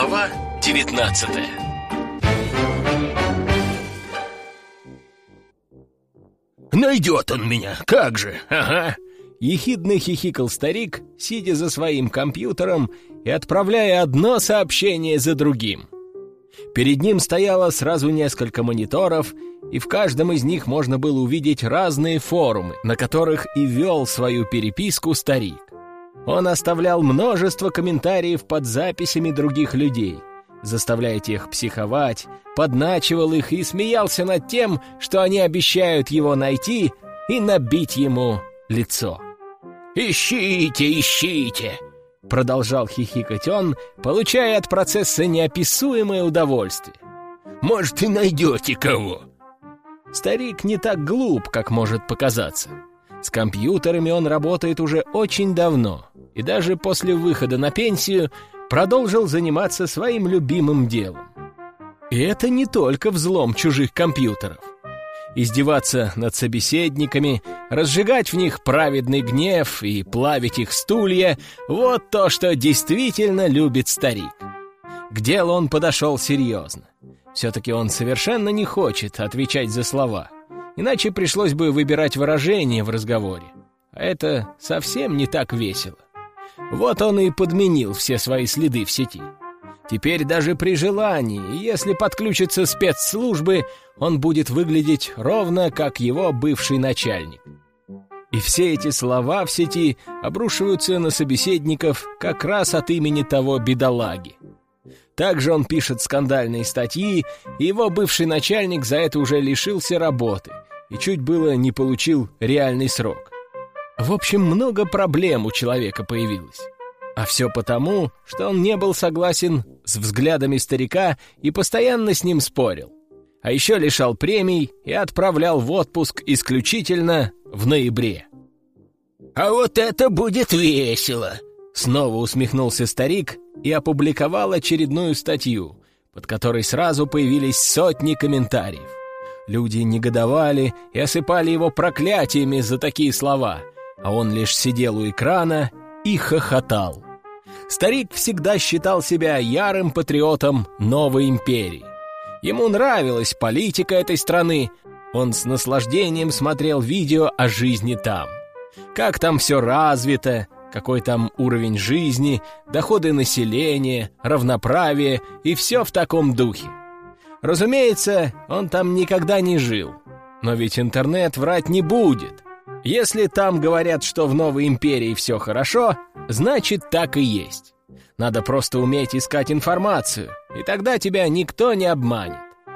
Глава 19. «Найдет он меня, как же, ага!» Ехидно хихикал старик, сидя за своим компьютером и отправляя одно сообщение за другим. Перед ним стояло сразу несколько мониторов, и в каждом из них можно было увидеть разные форумы, на которых и вел свою переписку старик. Он оставлял множество комментариев под записями других людей, заставляя тех психовать, подначивал их и смеялся над тем, что они обещают его найти и набить ему лицо. «Ищите, ищите!» — продолжал хихикать он, получая от процесса неописуемое удовольствие. «Может, и найдете кого!» Старик не так глуп, как может показаться. С компьютерами он работает уже очень давно, и даже после выхода на пенсию продолжил заниматься своим любимым делом. И это не только взлом чужих компьютеров. Издеваться над собеседниками, разжигать в них праведный гнев и плавить их стулья — вот то, что действительно любит старик. К делу он подошел серьезно. Все-таки он совершенно не хочет отвечать за слова, иначе пришлось бы выбирать выражения в разговоре. А это совсем не так весело. Вот он и подменил все свои следы в сети. Теперь даже при желании, если подключатся спецслужбы, он будет выглядеть ровно как его бывший начальник. И все эти слова в сети обрушиваются на собеседников как раз от имени того бедолаги. Также он пишет скандальные статьи, и его бывший начальник за это уже лишился работы и чуть было не получил реальный срок. В общем, много проблем у человека появилось. А все потому, что он не был согласен с взглядами старика и постоянно с ним спорил. А еще лишал премий и отправлял в отпуск исключительно в ноябре. «А вот это будет весело!» Снова усмехнулся старик и опубликовал очередную статью, под которой сразу появились сотни комментариев. Люди негодовали и осыпали его проклятиями за такие слова, а он лишь сидел у экрана и хохотал. Старик всегда считал себя ярым патриотом новой империи. Ему нравилась политика этой страны, он с наслаждением смотрел видео о жизни там. Как там все развито, какой там уровень жизни, доходы населения, равноправие и все в таком духе. Разумеется, он там никогда не жил, но ведь интернет врать не будет. Если там говорят, что в новой империи все хорошо, значит, так и есть. Надо просто уметь искать информацию, и тогда тебя никто не обманет.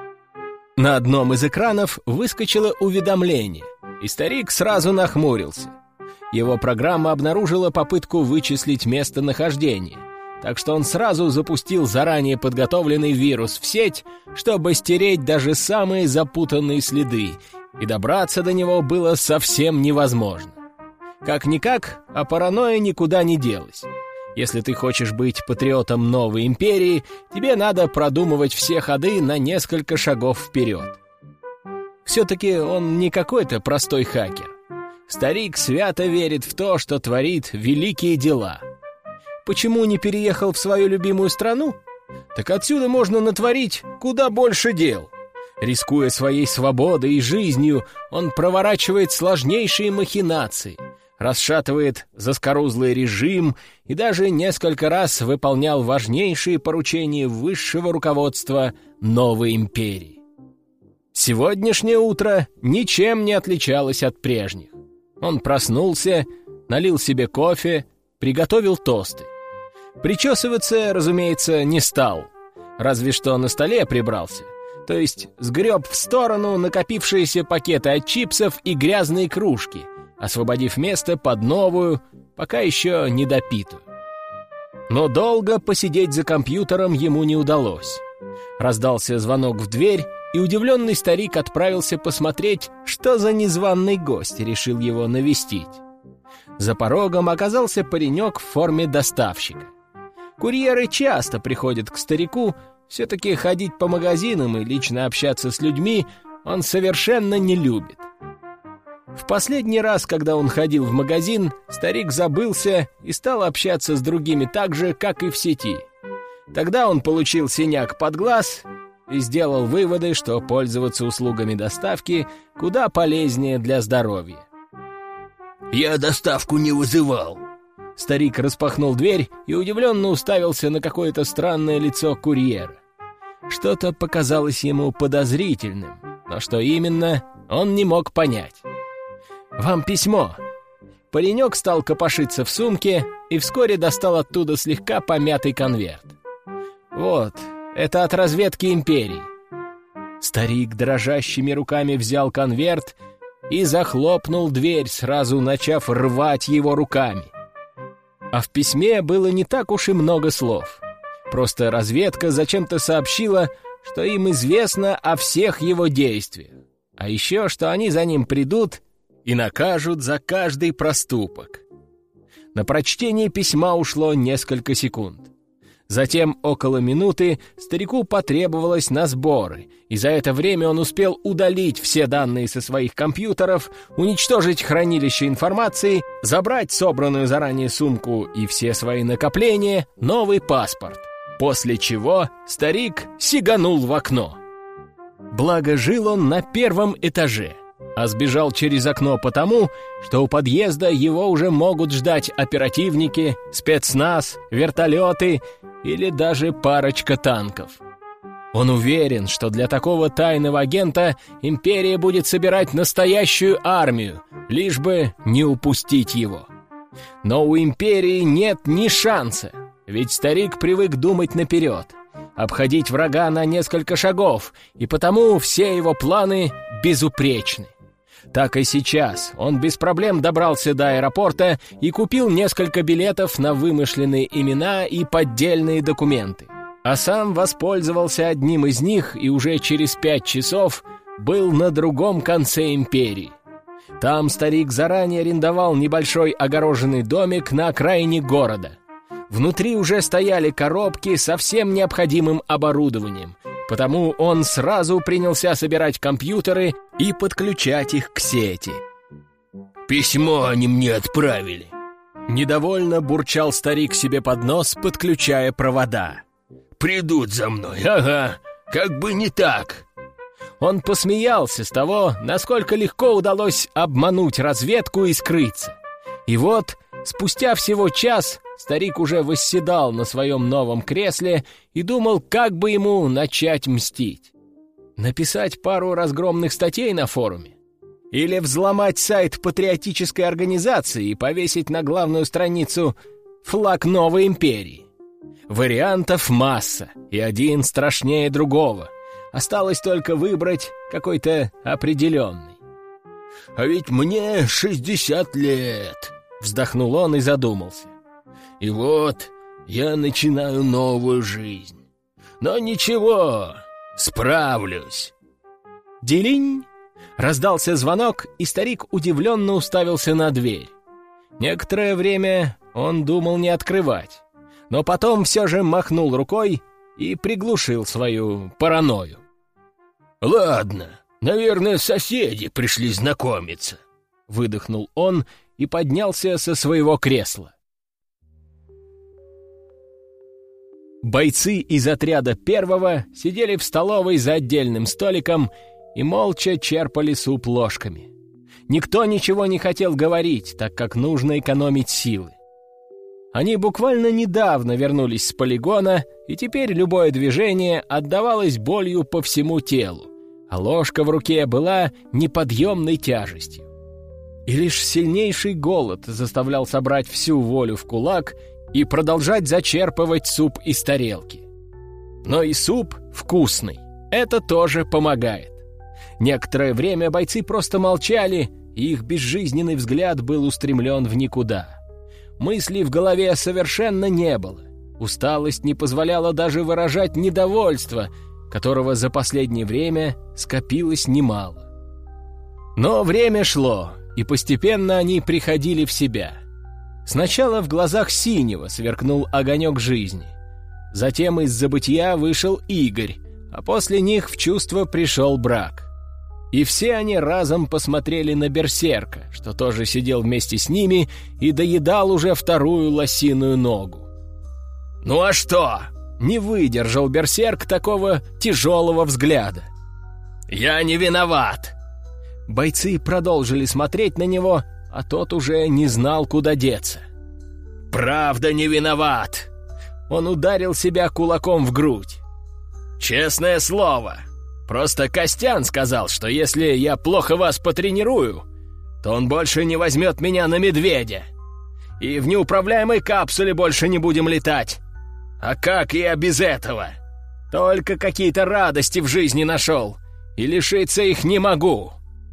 На одном из экранов выскочило уведомление, и старик сразу нахмурился. Его программа обнаружила попытку вычислить местонахождение, так что он сразу запустил заранее подготовленный вирус в сеть, чтобы стереть даже самые запутанные следы, и добраться до него было совсем невозможно. Как-никак, а паранойя никуда не делась. Если ты хочешь быть патриотом новой империи, тебе надо продумывать все ходы на несколько шагов вперед. Все-таки он не какой-то простой хакер. Старик свято верит в то, что творит великие дела. Почему не переехал в свою любимую страну? Так отсюда можно натворить куда больше дел. Рискуя своей свободой и жизнью, он проворачивает сложнейшие махинации, расшатывает заскорузлый режим и даже несколько раз выполнял важнейшие поручения высшего руководства новой империи. Сегодняшнее утро ничем не отличалось от прежних. Он проснулся, налил себе кофе, приготовил тосты. Причесываться, разумеется, не стал, разве что на столе прибрался. То есть сгреб в сторону накопившиеся пакеты от чипсов и грязные кружки, освободив место под новую, пока еще недопитую. Но долго посидеть за компьютером ему не удалось. Раздался звонок в дверь, и удивленный старик отправился посмотреть, что за незваный гость решил его навестить. За порогом оказался паренек в форме доставщика. Курьеры часто приходят к старику, все-таки ходить по магазинам и лично общаться с людьми он совершенно не любит. В последний раз, когда он ходил в магазин, старик забылся и стал общаться с другими так же, как и в сети. Тогда он получил синяк под глаз и сделал выводы, что пользоваться услугами доставки куда полезнее для здоровья. «Я доставку не вызывал». Старик распахнул дверь и удивленно уставился на какое-то странное лицо курьера. Что-то показалось ему подозрительным, но что именно, он не мог понять. «Вам письмо». Паренек стал копошиться в сумке и вскоре достал оттуда слегка помятый конверт. «Вот, это от разведки империи». Старик дрожащими руками взял конверт и захлопнул дверь, сразу начав рвать его руками. А в письме было не так уж и много слов. Просто разведка зачем-то сообщила, что им известно о всех его действиях, а еще, что они за ним придут и накажут за каждый проступок. На прочтение письма ушло несколько секунд. Затем около минуты старику потребовалось на сборы, и за это время он успел удалить все данные со своих компьютеров, уничтожить хранилище информации, забрать собранную заранее сумку и все свои накопления, новый паспорт, после чего старик сиганул в окно. Благо жил он на первом этаже, а сбежал через окно потому, что у подъезда его уже могут ждать оперативники, спецназ, вертолеты или даже парочка танков. Он уверен, что для такого тайного агента империя будет собирать настоящую армию, лишь бы не упустить его. Но у империи нет ни шанса, ведь старик привык думать наперед, обходить врага на несколько шагов, и потому все его планы безупречны. Так и сейчас он без проблем добрался до аэропорта и купил несколько билетов на вымышленные имена и поддельные документы. А сам воспользовался одним из них и уже через 5 часов был на другом конце империи. Там старик заранее арендовал небольшой огороженный домик на окраине города. Внутри уже стояли коробки со всем необходимым оборудованием, потому он сразу принялся собирать компьютеры и подключать их к сети. «Письмо они мне отправили». Недовольно бурчал старик себе под нос, подключая провода. «Придут за мной, ага, как бы не так». Он посмеялся с того, насколько легко удалось обмануть разведку и скрыться. И вот, спустя всего час, старик уже восседал на своем новом кресле и думал, как бы ему начать мстить. Написать пару разгромных статей на форуме? Или взломать сайт патриотической организации и повесить на главную страницу флаг новой империи? Вариантов масса, и один страшнее другого. Осталось только выбрать какой-то определенный. «А ведь мне 60 лет», — вздохнул он и задумался. «И вот я начинаю новую жизнь. Но ничего, справлюсь». «Делинь!» — раздался звонок, и старик удивленно уставился на дверь. Некоторое время он думал не открывать, но потом все же махнул рукой и приглушил свою паранойю. «Ладно, наверное, соседи пришли знакомиться», — выдохнул он и поднялся со своего кресла. Бойцы из отряда первого сидели в столовой за отдельным столиком и молча черпали суп ложками. Никто ничего не хотел говорить, так как нужно экономить силы. Они буквально недавно вернулись с полигона, и теперь любое движение отдавалось болью по всему телу, а ложка в руке была неподъемной тяжестью. И лишь сильнейший голод заставлял собрать всю волю в кулак и продолжать зачерпывать суп из тарелки. Но и суп вкусный, это тоже помогает. Некоторое время бойцы просто молчали, и их безжизненный взгляд был устремлен в никуда. Мыслей в голове совершенно не было. Усталость не позволяла даже выражать недовольство, которого за последнее время скопилось немало. Но время шло, и постепенно они приходили в себя. Сначала в глазах Синего сверкнул огонек жизни. Затем из забытия вышел Игорь, а после них в чувство пришел Брак. И все они разом посмотрели на Берсерка, что тоже сидел вместе с ними и доедал уже вторую лосиную ногу. «Ну а что?» — не выдержал берсерк такого тяжелого взгляда. «Я не виноват!» Бойцы продолжили смотреть на него, а тот уже не знал, куда деться. «Правда не виноват!» Он ударил себя кулаком в грудь. «Честное слово! Просто Костян сказал, что если я плохо вас потренирую, то он больше не возьмет меня на медведя. И в неуправляемой капсуле больше не будем летать. А как я без этого? Только какие-то радости в жизни нашел, и лишиться их не могу».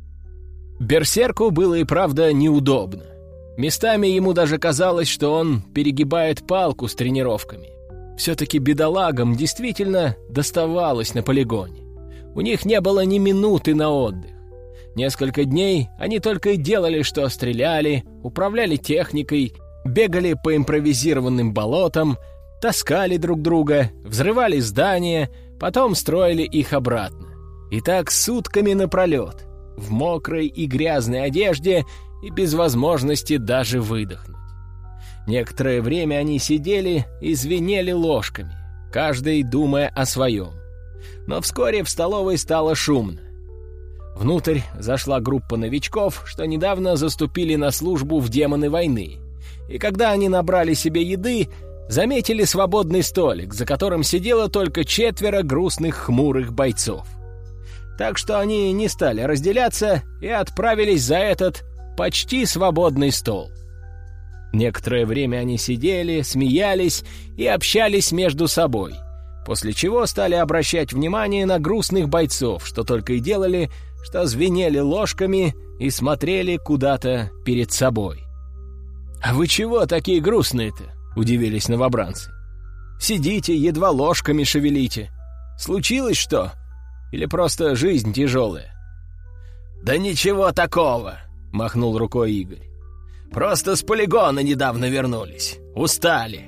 Берсерку было и правда неудобно. Местами ему даже казалось, что он перегибает палку с тренировками. Все-таки бедолагам действительно доставалось на полигоне. У них не было ни минуты на отдых. Несколько дней они только и делали, что стреляли, управляли техникой, бегали по импровизированным болотам, таскали друг друга, взрывали здания, потом строили их обратно. И так сутками напролет, в мокрой и грязной одежде и без возможности даже выдохнуть. Некоторое время они сидели и звенели ложками, каждый думая о своем. Но вскоре в столовой стало шумно. Внутрь зашла группа новичков, что недавно заступили на службу в демоны войны, и когда они набрали себе еды, заметили свободный столик, за которым сидело только 4 грустных хмурых бойцов. Так что они не стали разделяться и отправились за этот почти свободный стол. Некоторое время они сидели, смеялись и общались между собой, после чего стали обращать внимание на грустных бойцов, что только и делали, что звенели ложками и смотрели куда-то перед собой. «А вы чего такие грустные-то?» — удивились новобранцы. «Сидите, едва ложками шевелите. Случилось что? Или просто жизнь тяжелая?» «Да ничего такого!» — махнул рукой Игорь. «Просто с полигона недавно вернулись. Устали».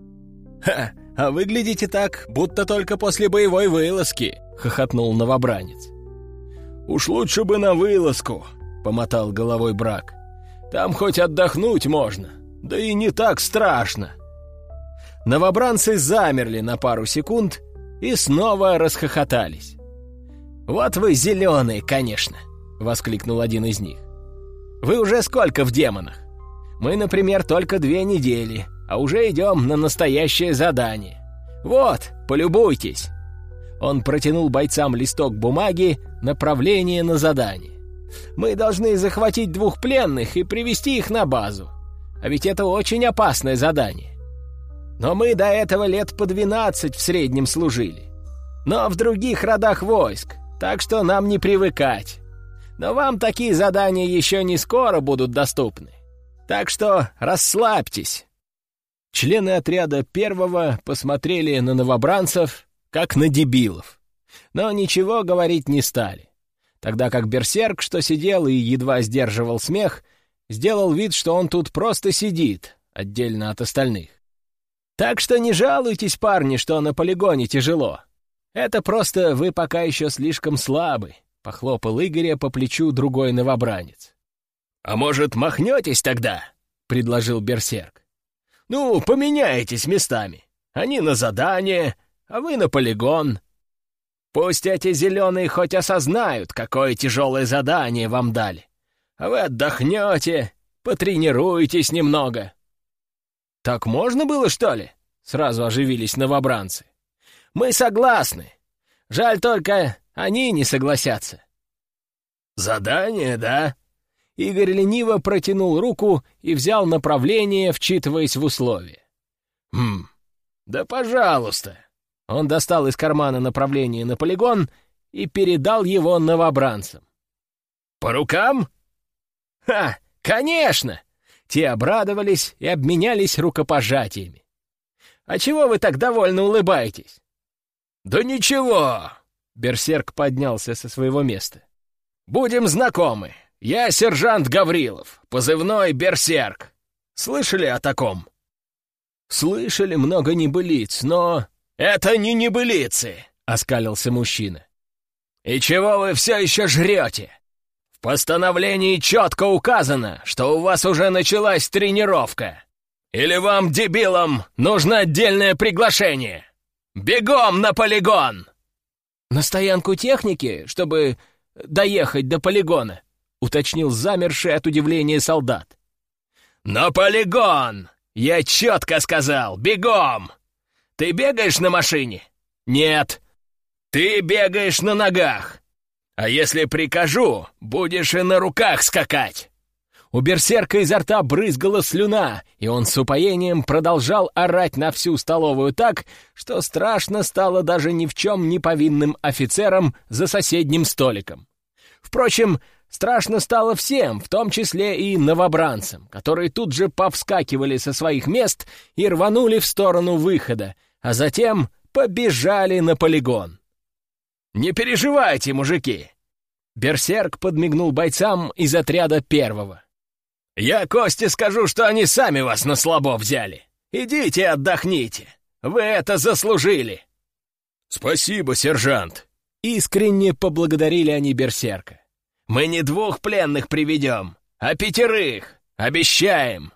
«Ха! А выглядите так, будто только после боевой вылазки!» — хохотнул новобранец. «Уж лучше бы на вылазку!» — помотал головой Брак. «Там хоть отдохнуть можно, да и не так страшно!» Новобранцы замерли на пару секунд и снова расхохотались. «Вот вы зеленые, конечно!» — воскликнул один из них. «Вы уже сколько в демонах? Мы, например, только 2 недели, а уже идем на настоящее задание. Вот, полюбуйтесь!» Он протянул бойцам листок бумаги, направление на задание. «Мы должны захватить 2 пленных и привести их на базу. А ведь это очень опасное задание. Но мы до этого лет по 12 в среднем служили. Но в других родах войск, так что нам не привыкать. Но вам такие задания еще не скоро будут доступны. Так что расслабьтесь». Члены отряда 1-го посмотрели на новобранцев, как на дебилов. Но ничего говорить не стали. Тогда как берсерк, что сидел и едва сдерживал смех, сделал вид, что он тут просто сидит, отдельно от остальных. «Так что не жалуйтесь, парни, что на полигоне тяжело. Это просто вы пока еще слишком слабы», — похлопал Игоря по плечу другой новобранец. «А может, махнетесь тогда?» — предложил берсерк. «Ну, поменяйтесь местами. Они на задание, а вы на полигон. Пусть эти зеленые хоть осознают, какое тяжелое задание вам дали. А вы отдохнете, потренируетесь немного». «Так можно было, что ли?» — сразу оживились новобранцы. «Мы согласны. Жаль только, они не согласятся». «Задание, да?» Игорь лениво протянул руку и взял направление, вчитываясь в условия. Да пожалуйста». Он достал из кармана направление на полигон и передал его новобранцам. «По рукам?» «Ха, конечно!» Те обрадовались и обменялись рукопожатиями. «А чего вы так довольно улыбаетесь?» «Да ничего!» Берсерк поднялся со своего места. «Будем знакомы. Я сержант Гаврилов, позывной Берсерк. Слышали о таком?» «Слышали много небылиц, но...» «Это не небылицы!» — оскалился мужчина. «И чего вы все еще жрете? В постановлении четко указано, что у вас уже началась тренировка. Или вам, дебилам, нужно отдельное приглашение? Бегом на полигон!» «На стоянку техники, чтобы доехать до полигона», — уточнил замерший от удивления солдат. «На полигон! Я четко сказал, бегом! Ты бегаешь на машине? Нет. Ты бегаешь на ногах. А если прикажу, будешь и на руках скакать!» У берсерка изо рта брызгала слюна, и он с упоением продолжал орать на всю столовую так, что страшно стало даже ни в чем не повинным офицерам за соседним столиком. Впрочем, страшно стало всем, в том числе и новобранцам, которые тут же повскакивали со своих мест и рванули в сторону выхода, а затем побежали на полигон. «Не переживайте, мужики!» Берсерк подмигнул бойцам из отряда первого. «Я Косте скажу, что они сами вас на слабо взяли. Идите отдохните. Вы это заслужили!» «Спасибо, сержант!» Искренне поблагодарили они берсерка. «Мы не 2 пленных приведем, а 5. Обещаем!»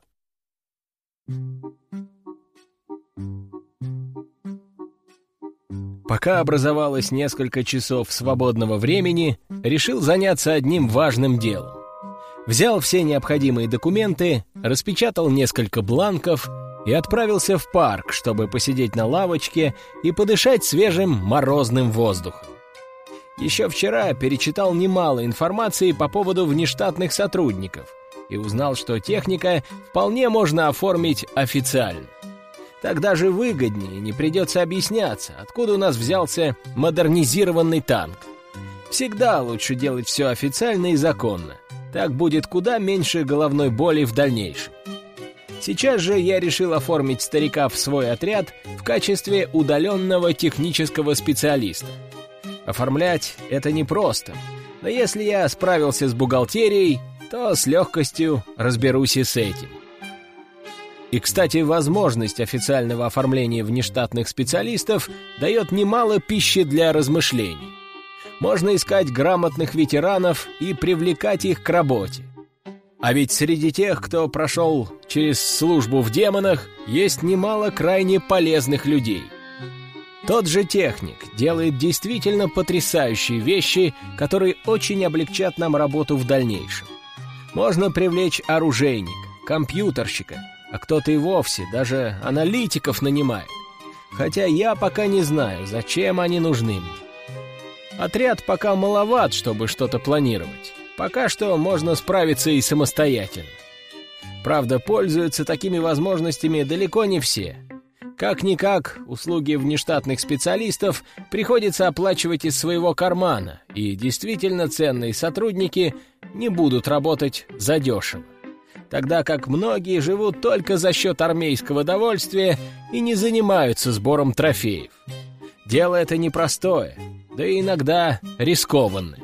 Пока образовалось несколько часов свободного времени, решил заняться одним важным делом. Взял все необходимые документы, распечатал несколько бланков и отправился в парк, чтобы посидеть на лавочке и подышать свежим морозным воздухом. Еще вчера перечитал немало информации по поводу внештатных сотрудников и узнал, что техника вполне можно оформить официально. Так даже выгоднее, не придется объясняться, откуда у нас взялся модернизированный танк. Всегда лучше делать все официально и законно. Так будет куда меньше головной боли в дальнейшем. Сейчас же я решил оформить старика в свой отряд в качестве удаленного технического специалиста. Оформлять это непросто, но если я справился с бухгалтерией, то с легкостью разберусь и с этим. И, кстати, возможность официального оформления внештатных специалистов дает немало пищи для размышлений. Можно искать грамотных ветеранов и привлекать их к работе. А ведь среди тех, кто прошел через службу в демонах, есть немало крайне полезных людей. Тот же техник делает действительно потрясающие вещи, которые очень облегчат нам работу в дальнейшем. Можно привлечь оружейника, компьютерщика, а кто-то и вовсе даже аналитиков нанимает. Хотя я пока не знаю, зачем они нужны мне. Отряд пока маловат, чтобы что-то планировать. Пока что можно справиться и самостоятельно. Правда, пользуются такими возможностями далеко не все. Как-никак, услуги внештатных специалистов приходится оплачивать из своего кармана, и действительно ценные сотрудники не будут работать задешево. Тогда как многие живут только за счет армейского довольствия и не занимаются сбором трофеев. Дело это непростое, да и иногда рискованное.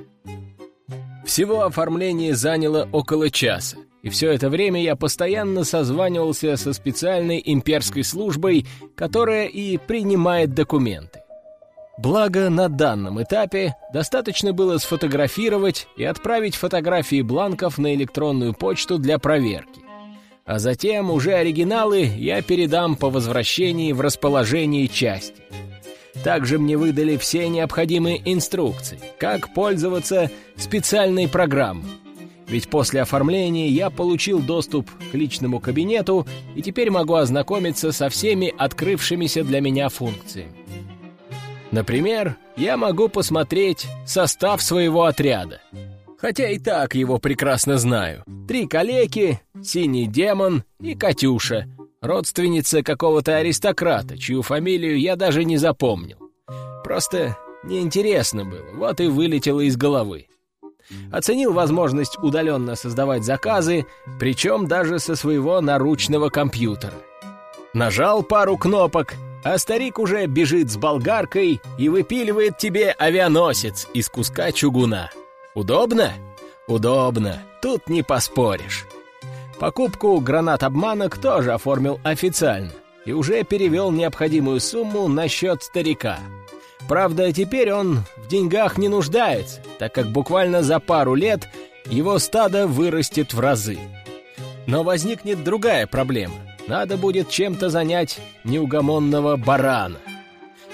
Всего оформление заняло около часа, и все это время я постоянно созванивался со специальной имперской службой, которая и принимает документы. Благо, на данном этапе достаточно было сфотографировать и отправить фотографии бланков на электронную почту для проверки. А затем уже оригиналы я передам по возвращении в расположение части. Также мне выдали все необходимые инструкции, как пользоваться специальной программой. Ведь после оформления я получил доступ к личному кабинету и теперь могу ознакомиться со всеми открывшимися для меня функциями. Например, я могу посмотреть состав своего отряда. Хотя и так его прекрасно знаю. 3 калеки, синий демон и Катюша, родственница какого-то аристократа, чью фамилию я даже не запомнил. Просто неинтересно было, вот и вылетело из головы. Оценил возможность удаленно создавать заказы, причем даже со своего наручного компьютера. Нажал пару кнопок, а старик уже бежит с болгаркой и выпиливает тебе авианосец из куска чугуна. Удобно? Удобно, тут не поспоришь. Покупку гранат-обманок тоже оформил официально и уже перевел необходимую сумму на счет старика. Правда, теперь он в деньгах не нуждается, так как буквально за пару лет его стадо вырастет в разы. Но возникнет другая проблема. Надо будет чем-то занять неугомонного барана.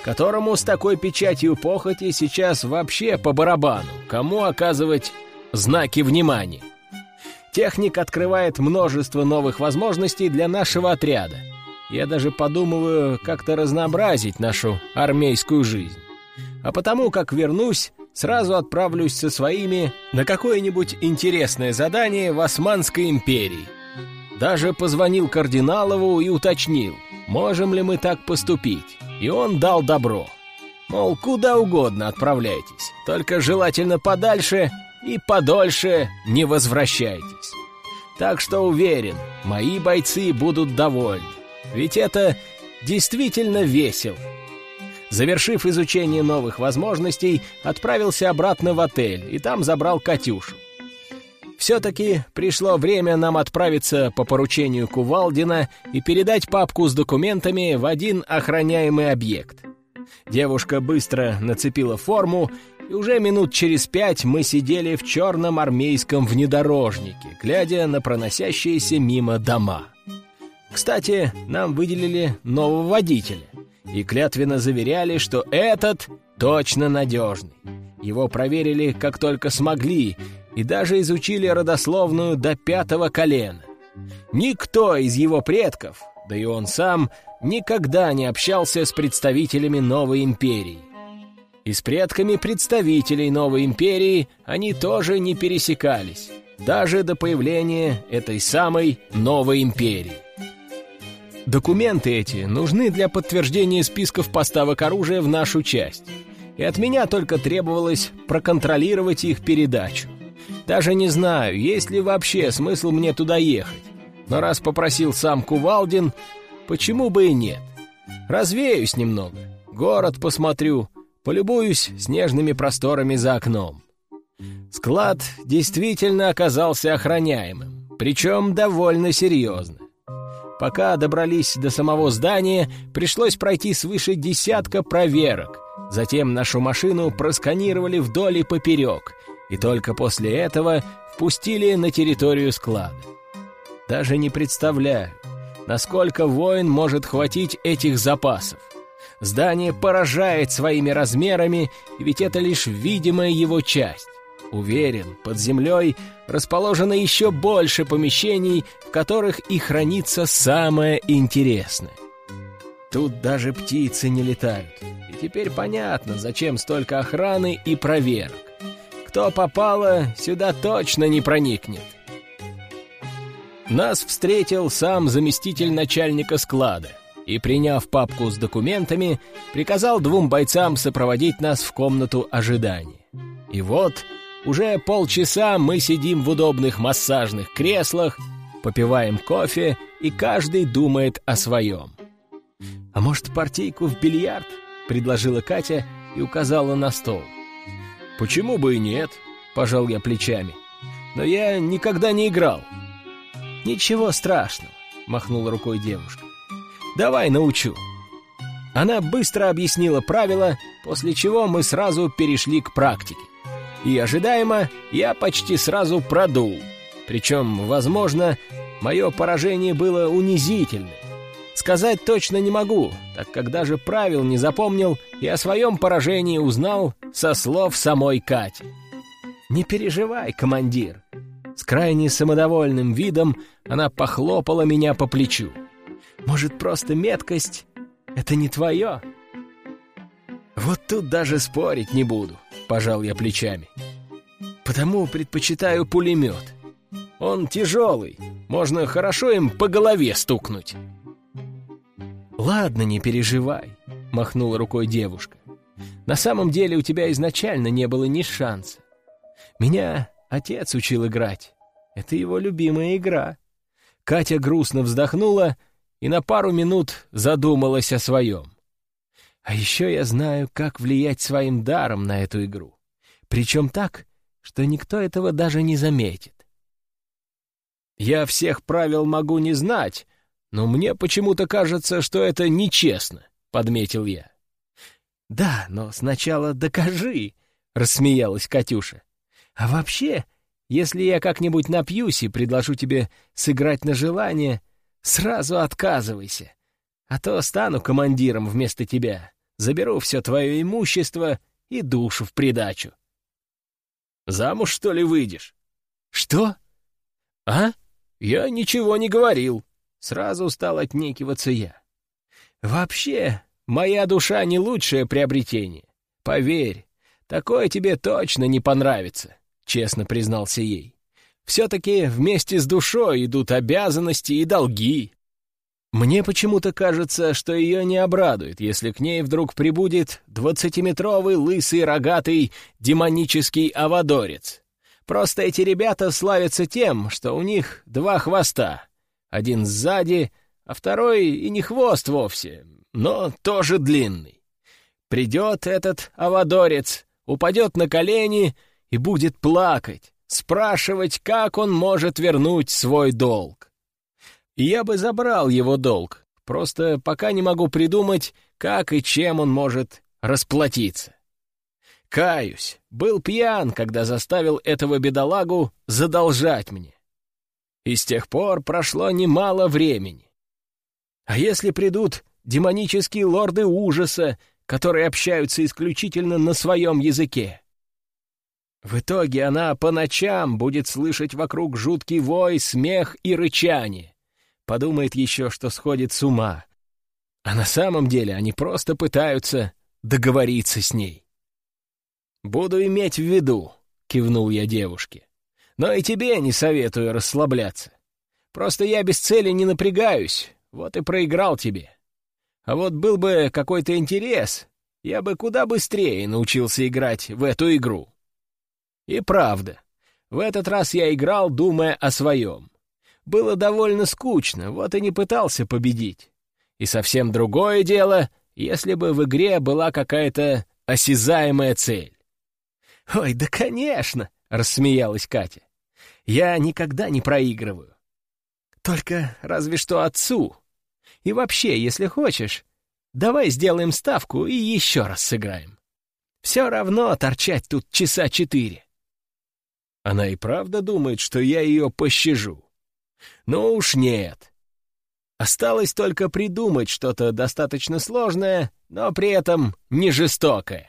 которому с такой печатью похоти сейчас вообще по барабану, кому оказывать знаки внимания. Техник открывает множество новых возможностей для нашего отряда. Я даже подумываю как-то разнообразить нашу армейскую жизнь. А потому, как вернусь, сразу отправлюсь со своими на какое-нибудь интересное задание в Османской империи. Даже позвонил Кардиналову и уточнил, можем ли мы так поступить. И он дал добро. Мол, куда угодно отправляйтесь, только желательно подальше и подольше не возвращайтесь. Так что уверен, мои бойцы будут довольны. Ведь это действительно весело. Завершив изучение новых возможностей, отправился обратно в отель и там забрал Катюшу. Все-таки пришло время нам отправиться по поручению Кувалдина и передать папку с документами в один охраняемый объект. Девушка быстро нацепила форму, и уже минут через 5 мы сидели в черном армейском внедорожнике, глядя на проносящиеся мимо дома. Кстати, нам выделили нового водителя и клятвенно заверяли, что этот точно надежный. Его проверили как только смогли и даже изучили родословную до 5-го колена. Никто из его предков, да и он сам, никогда не общался с представителями новой империи. И с предками представителей новой империи они тоже не пересекались, даже до появления этой самой новой империи. Документы эти нужны для подтверждения списков поставок оружия в нашу часть, и от меня только требовалось проконтролировать их передачу. Даже не знаю, есть ли вообще смысл мне туда ехать, но раз попросил сам Кувалдин, почему бы и нет. Развеюсь немного, город посмотрю, полюбуюсь снежными просторами за окном. Склад действительно оказался охраняемым, причем довольно серьезно. Пока добрались до самого здания, пришлось пройти свыше 10 проверок. Затем нашу машину просканировали вдоль и поперек, и только после этого впустили на территорию склада. Даже не представляю, насколько воин может хватить этих запасов. Здание поражает своими размерами, ведь это лишь видимая его часть. Уверен, под землей расположено еще больше помещений, в которых и хранится самое интересное. Тут даже птицы не летают. И теперь понятно, зачем столько охраны и проверок. Кто попало, сюда точно не проникнет. Нас встретил сам заместитель начальника склада и, приняв папку с документами, приказал 2 бойцам сопроводить нас в комнату ожидания. И вот уже полчаса мы сидим в удобных массажных креслах, попиваем кофе, и каждый думает о своем. «А может, партийку в бильярд?» — предложила Катя и указала на стол. «Почему бы и нет?» — пожал я плечами. «Но я никогда не играл». «Ничего страшного», — махнула рукой девушка. «Давай научу». Она быстро объяснила правила, после чего мы сразу перешли к практике. И ожидаемо я почти сразу продул. Причем, возможно, мое поражение было унизительным. Сказать точно не могу, так как даже правил не запомнил и о своем поражении узнал со слов самой Кати. «Не переживай, командир». С крайне самодовольным видом она похлопала меня по плечу. «Может, просто меткость — это не твое?» «Вот тут даже спорить не буду», — пожал я плечами. «Потому предпочитаю пулемет. Он тяжелый, можно хорошо им по голове стукнуть». «Ладно, не переживай», — махнула рукой девушка. «На самом деле у тебя изначально не было ни шанса. Меня отец учил играть. Это его любимая игра». Катя грустно вздохнула и на пару минут задумалась о своем. «А еще я знаю, как влиять своим даром на эту игру. Причем так, что никто этого даже не заметит. Я всех правил могу не знать, но мне почему-то кажется, что это нечестно», — подметил я. «Да, но сначала докажи», — рассмеялась Катюша. «А вообще, если я как-нибудь напьюсь и предложу тебе сыграть на желание, сразу отказывайся, а то стану командиром вместо тебя. заберу все твое имущество и душу в придачу. Замуж, что ли, выйдешь? Что? А? Я ничего не говорил. Сразу стал отнекиваться я. Вообще, моя душа не лучшее приобретение. Поверь, такое тебе точно не понравится, честно признался ей. Все-таки вместе с душой идут обязанности и долги. Мне почему-то кажется, что ее не обрадует, если к ней вдруг прибудет 20-метровый лысый рогатый демонический авадорец. Просто эти ребята славятся тем, что у них 2 хвоста. Один сзади, а второй и не хвост вовсе, но тоже длинный. Придет этот авадорец, упадет на колени и будет плакать, спрашивать, как он может вернуть свой долг. Я бы забрал его долг, просто пока не могу придумать, как и чем он может расплатиться. Каюсь, был пьян, когда заставил этого бедолагу задолжать мне. И с тех пор прошло немало времени. А если придут демонические лорды ужаса, которые общаются исключительно на своем языке? В итоге она по ночам будет слышать вокруг жуткий вой, смех и рычание. Подумает еще, что сходит с ума. А на самом деле они просто пытаются договориться с ней. «Буду иметь в виду», — кивнул я девушке. «Но и тебе не советую расслабляться. Просто я без цели не напрягаюсь, вот и проиграл тебе. А вот был бы какой-то интерес, я бы куда быстрее научился играть в эту игру». И правда, в этот раз я играл, думая о своем. Было довольно скучно, вот и не пытался победить. И совсем другое дело, если бы в игре была какая-то осязаемая цель. «Ой, да конечно!» — рассмеялась Катя. «Я никогда не проигрываю. Только разве что отцу. И вообще, если хочешь, давай сделаем ставку и еще раз сыграем. Все равно торчать тут часа 4. Она и правда думает, что я ее пощажу. Ну уж нет. Осталось только придумать что-то достаточно сложное, но при этом не жестокое.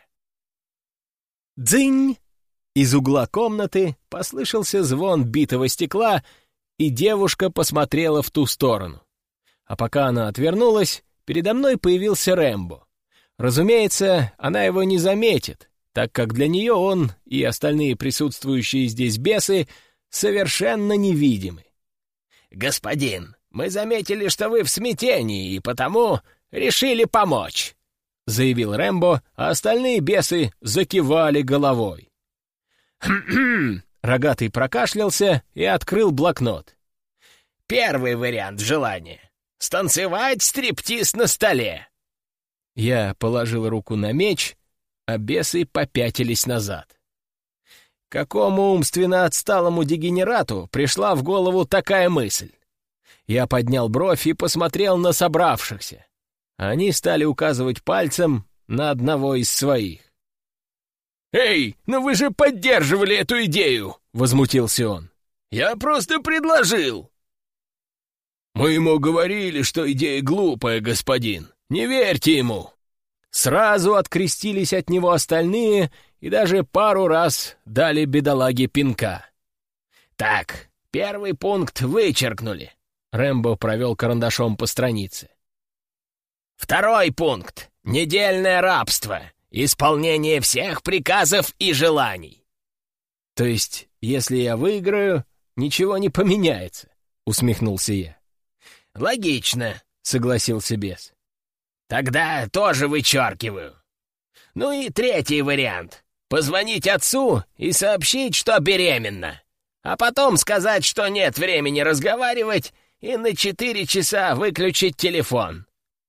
Дзынь! Из угла комнаты послышался звон битого стекла, и девушка посмотрела в ту сторону. А пока она отвернулась, передо мной появился Рэмбо. Разумеется, она его не заметит, так как для нее он и остальные присутствующие здесь бесы совершенно невидимы. «Господин, мы заметили, что вы в смятении, и потому решили помочь», — заявил Рэмбо, а остальные бесы закивали головой. «Хм-хм!» — Рогатый прокашлялся и открыл блокнот. «Первый вариант желания — станцевать стриптиз на столе». Я положил руку на меч, а бесы попятились назад. Какому умственно отсталому дегенерату пришла в голову такая мысль? Я поднял бровь и посмотрел на собравшихся. Они стали указывать пальцем на одного из своих. «Эй, ну вы же поддерживали эту идею!» — возмутился он. «Я просто предложил!» «Мы ему говорили, что идея глупая, господин. Не верьте ему!» Сразу открестились от него остальные и даже пару раз дали бедолаге пинка. «Так, первый пункт вычеркнули», — Рэмбо провел карандашом по странице. «Второй пункт — недельное рабство, исполнение всех приказов и желаний». «То есть, если я выиграю, ничего не поменяется?» — усмехнулся я. «Логично», — согласился бес. «Тогда тоже вычеркиваю. Ну и третий вариант — позвонить отцу и сообщить, что беременна, а потом сказать, что нет времени разговаривать, и на 4 часа выключить телефон.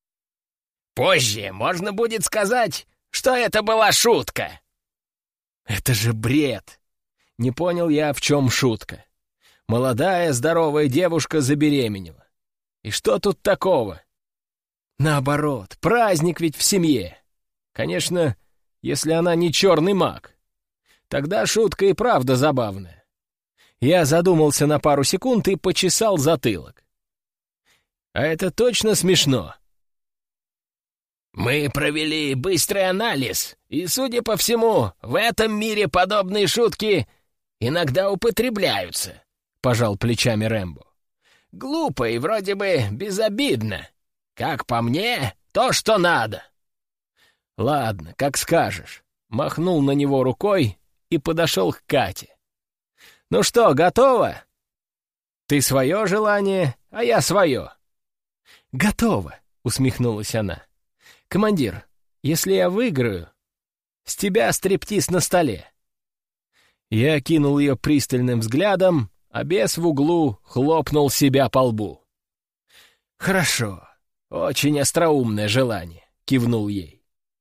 Позже можно будет сказать, что это была шутка». «Это же бред!» Не понял я, в чем шутка. Молодая, здоровая девушка забеременела. И что тут такого? Наоборот, праздник ведь в семье. Конечно, если она не черный маг. Тогда шутка и правда забавная. Я задумался на пару секунд и почесал затылок. А это точно смешно? Мы провели быстрый анализ, и, судя по всему, в этом мире подобные шутки иногда употребляются», — пожал плечами Рэмбо. «Глупо и вроде бы безобидно. Как по мне, то, что надо». «Ладно, как скажешь», — махнул на него рукой и подошел к Кате. «Ну что, готово? Ты свое желание, а я свое». «Готово», — усмехнулась она. «Командир, если я выиграю, с тебя стриптиз на столе». Я окинул ее пристальным взглядом, а бес в углу хлопнул себя по лбу. «Хорошо, очень остроумное желание», — кивнул ей.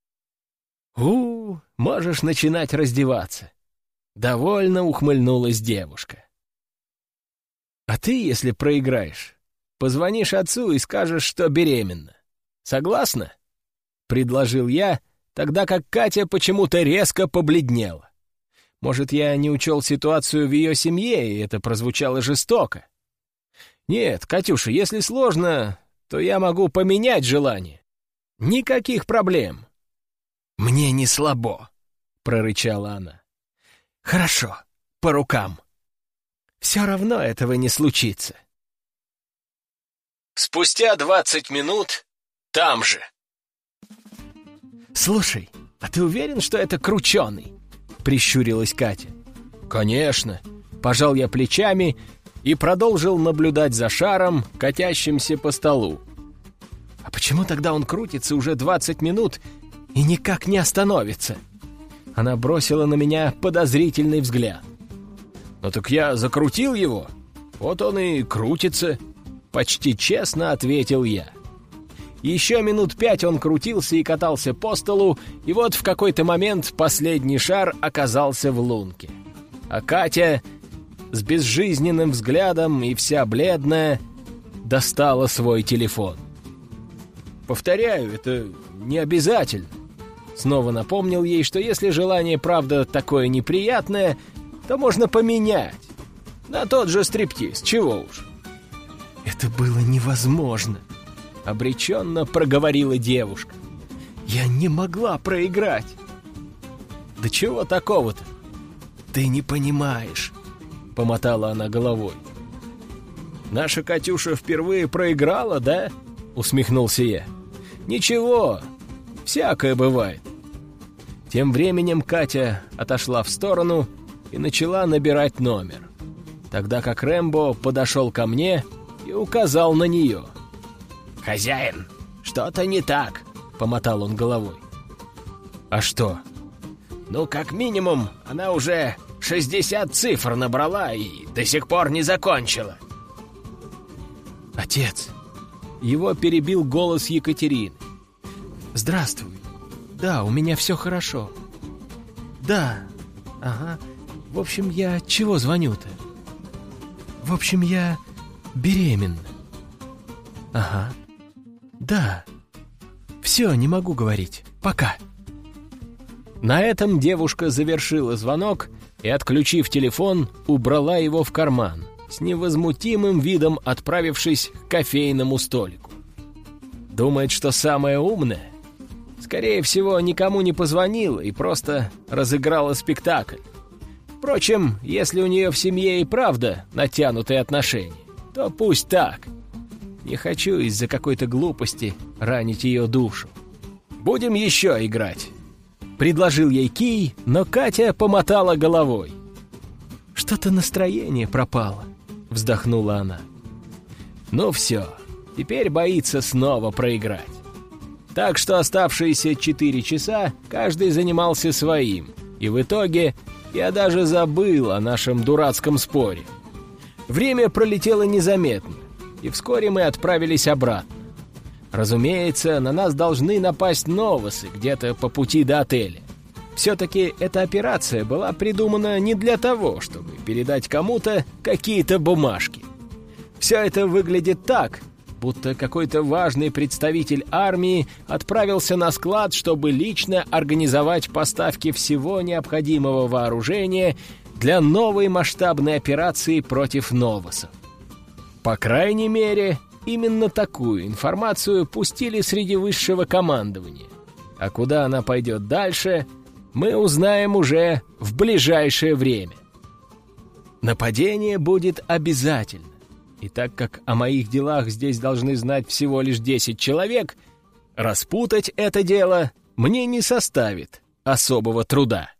Можешь начинать раздеваться», — довольно ухмыльнулась девушка. «А ты, если проиграешь, позвонишь отцу и скажешь, что беременна. Согласна?» — предложил я, тогда как Катя почему-то резко побледнела. Может, я не учел ситуацию в ее семье, и это прозвучало жестоко. «Нет, Катюша, если сложно, то я могу поменять желание. Никаких проблем». «Мне не слабо», — прорычала она. «Хорошо, по рукам. Все равно этого не случится». Спустя 20 минут там же. «Слушай, а ты уверен, что это крученый?» — прищурилась Катя. «Конечно», — пожал я плечами и продолжил наблюдать за шаром, катящимся по столу. «А почему тогда он крутится уже 20 минут и никак не остановится?» Она бросила на меня подозрительный взгляд. «Ну так я закрутил его, вот он и крутится», — почти честно ответил я. Еще минут 5 он крутился и катался по столу, и вот в какой-то момент последний шар оказался в лунке. А Катя с безжизненным взглядом и вся бледная достала свой телефон. «Повторяю, это не обязательно». Снова напомнил ей, что если желание правда такое неприятное, то можно поменять. На тот же стриптиз, чего уж. «Это было невозможно», — обреченно проговорила девушка. «Я не могла проиграть». «Да чего такого-то?» «Ты не понимаешь», — помотала она головой. «Наша Катюша впервые проиграла, да?» — усмехнулся я. «Ничего, всякое бывает». Тем временем Катя отошла в сторону и начала набирать номер, тогда как Рэмбо подошел ко мне и указал на нее. «Хозяин, что-то не так», — помотал он головой. «А что?» «Ну, как минимум, она уже 60 цифр набрала и до сих пор не закончила». «Отец!» — его перебил голос Екатерины. «Здравствуй. Да, у меня все хорошо. Да, ага. В общем, я чего звоню-то? В общем, я беременна. Ага. Да. Все, не могу говорить. Пока». На этом девушка завершила звонок и, отключив телефон, убрала его в карман, с невозмутимым видом отправившись к кофейному столику. Думает, что самая умная? Скорее всего, никому не позвонила и просто разыграла спектакль. Впрочем, если у нее в семье и правда натянутые отношения, то пусть так. Не хочу из-за какой-то глупости ранить ее душу. «Будем еще играть», — предложил ей Кий, но Катя помотала головой. «Что-то настроение пропало», — вздохнула она. «Ну все, теперь боится снова проиграть». Так что оставшиеся 4 часа каждый занимался своим, и в итоге я даже забыл о нашем дурацком споре. Время пролетело незаметно, и вскоре мы отправились обратно. Разумеется, на нас должны напасть новосы где-то по пути до отеля. Все-таки эта операция была придумана не для того, чтобы передать кому-то какие-то бумажки. Все это выглядит так, будто какой-то важный представитель армии отправился на склад, чтобы лично организовать поставки всего необходимого вооружения для новой масштабной операции против новосов. По крайней мере, именно такую информацию пустили среди высшего командования. А куда она пойдет дальше, мы узнаем уже в ближайшее время. Нападение будет обязательно. И так как о моих делах здесь должны знать всего лишь 10 человек, распутать это дело мне не составит особого труда.